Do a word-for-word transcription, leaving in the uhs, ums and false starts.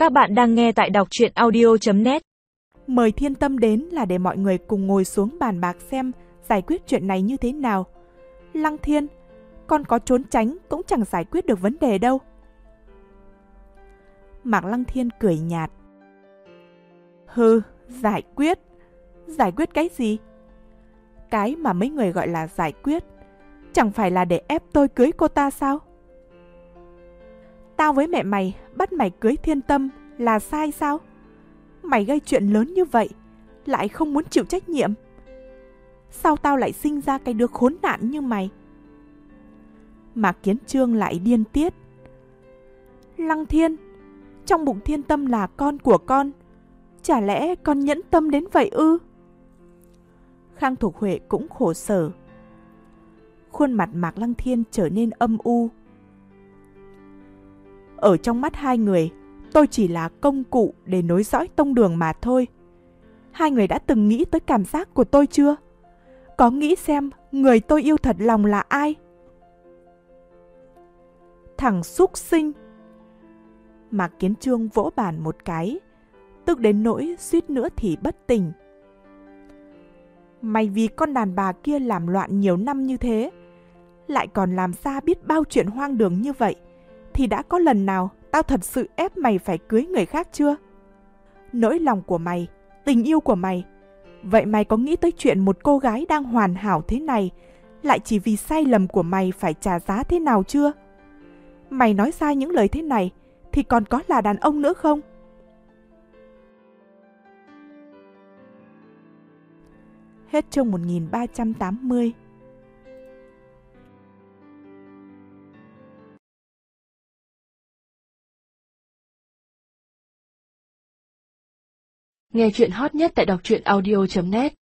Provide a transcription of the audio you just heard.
Các bạn đang nghe tại đọc truyện audio chấm net. Mời Thiên Tâm đến là để mọi người cùng ngồi xuống bàn bạc xem giải quyết chuyện này như thế nào. Lăng Thiên, con có trốn tránh cũng chẳng giải quyết được vấn đề đâu. Mạc Lăng Thiên cười nhạt. Hừ, giải quyết? Giải quyết cái gì? Cái mà mấy người gọi là giải quyết chẳng phải là để ép tôi cưới cô ta sao? Tao với mẹ mày bắt mày cưới Thiên Tâm là sai sao? Mày gây chuyện lớn như vậy lại không muốn chịu trách nhiệm. Sao tao lại sinh ra cái đứa khốn nạn như mày? Mạc Kiến Trương lại điên tiết. Lăng Thiên, trong bụng Thiên Tâm là con của con, chả lẽ con nhẫn tâm đến vậy ư? Khang Thục Huệ cũng khổ sở. Khuôn mặt Mạc Lăng Thiên trở nên âm u. Ở trong mắt hai người, tôi chỉ là công cụ để nối dõi tông đường mà thôi. Hai người đã từng nghĩ tới cảm giác của tôi chưa? Có nghĩ xem người tôi yêu thật lòng là ai? Thằng súc sinh! Mạc Kiến Trương vỗ bàn một cái, tức đến nỗi suýt nữa thì bất tỉnh. Mày vì con đàn bà kia làm loạn nhiều năm như thế, lại còn làm ra biết bao chuyện hoang đường như vậy, thì đã có lần nào tao thật sự ép mày phải cưới người khác chưa? Nỗi lòng của mày, tình yêu của mày, vậy mày có nghĩ tới chuyện một cô gái đang hoàn hảo thế này lại chỉ vì sai lầm của mày phải trả giá thế nào chưa? Mày nói ra những lời thế này thì còn có là đàn ông nữa không? Hết chương một nghìn ba trăm tám mươi. Nghe chuyện hot nhất tại đọc truyện audio chấm net.